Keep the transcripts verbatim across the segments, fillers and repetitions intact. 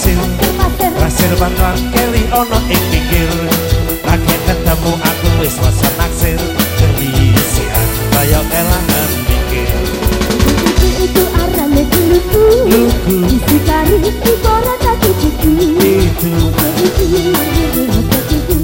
pasir, pasir bantuan keli ono ing pinggir. Lagi ketemu aku wis rasa naksir, kelisian kaya kelangan mikir. Itu arane luku, luku. Isi kari di koran tadi buku. Itu, itu, itu, itu,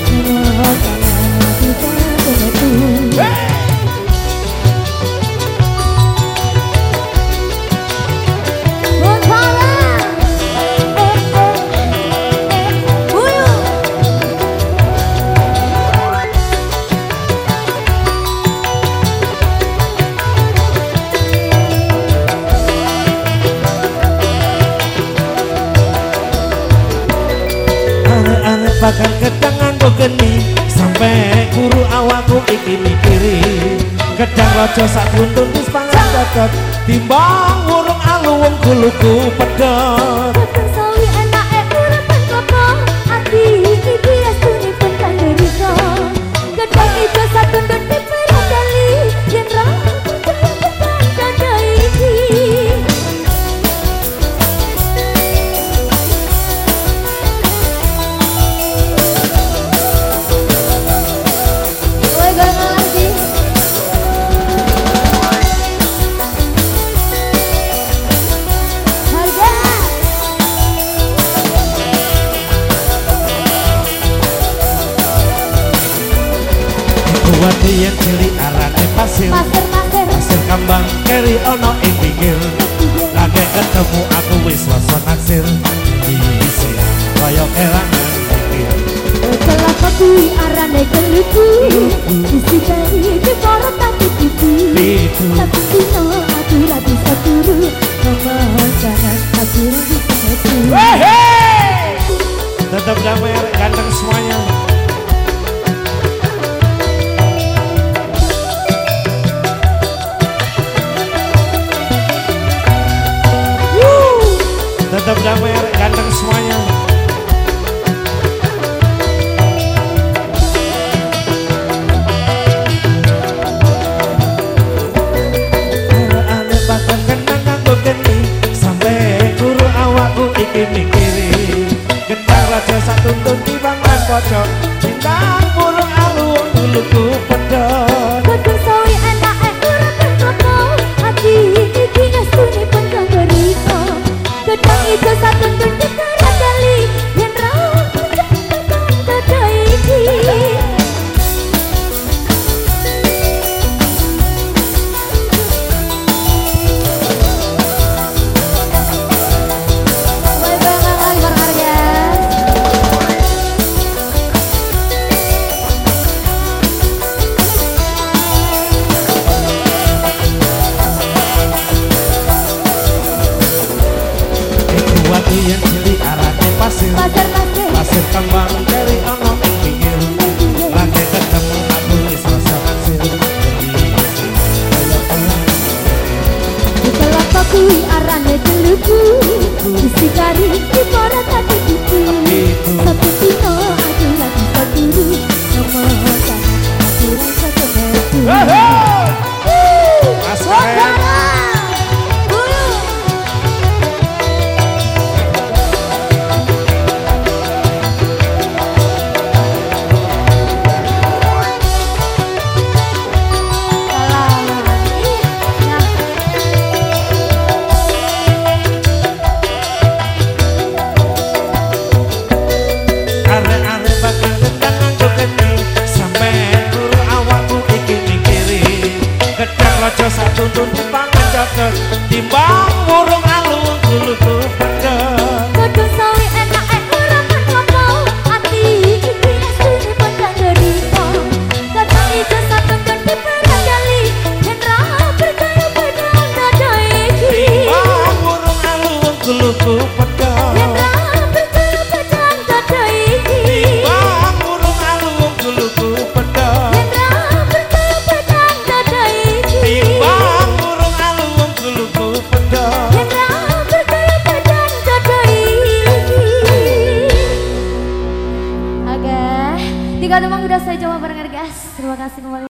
bakal kedangan go geni sampai guru awakku iki mikiri gedang rojo sak buntun wis pangan cocot timbang urung aluwung kuluku pedot gedang sawi enake urepen klopo ati iki astune pun kanderika gedang ijo sak buntun diperadali yen ra percaya tekan dada iki Wati yang cili arane pasir, pasir, pasir, pasir kambang keri ono ing pinggir. Lagi ketemu aku wis rasa naksir, isi kaya kelangan mikir. celaka kuwi arane keluku, isi kari di koran tadi buku. Tapi dino aku ra bisa turu, ngomong jangan aku ra bisa turu. Tetap damai ganteng semuanya. Tetap damai ganteng semuanya. Aneh bakal kenang nganggo geni sampai guru awakku iki mikiri gedang raja sak tuntun timbangan pocok bintang burung alung duluku pedot gedang sawi enake urepen klopo ati iki astune pun kanderika gedang ijo sak buntun diperadali yen ra percaya tekan dada iki wati yang cili arane pasir, pasir, pasir, pasir kambang dari ono ing pinggir. Lagi ketemu aku wis rasa naksir, isi kaya kelangan mikir. celaka kuwi arane deluku, isi kari di koran tadi buku. Tapi dino aku ra bisa turu, ngomong jangan aku ra bisa turu. Asal are-are bakal gedang nganggo geni sampai guru awakku iki mikiri gedang rojo sak tuntun pangan cocok timbang burung alung duluku pedot gedang sawi enake urepen klopo ati iki astune pun kanderika gedang ijo sak buntun diperadali yen ra percaya tekan dada iki timbang burung alung duluku pedot yen ra percaya tekan dada iki timbang burung alung duluku pedot yen ra percaya tekan dada iki timbang burung alung duluku pedot yen ra percaya tekan dada iki. Oke, tiga teman udah saya coba bareng guys. Terima kasih kembali.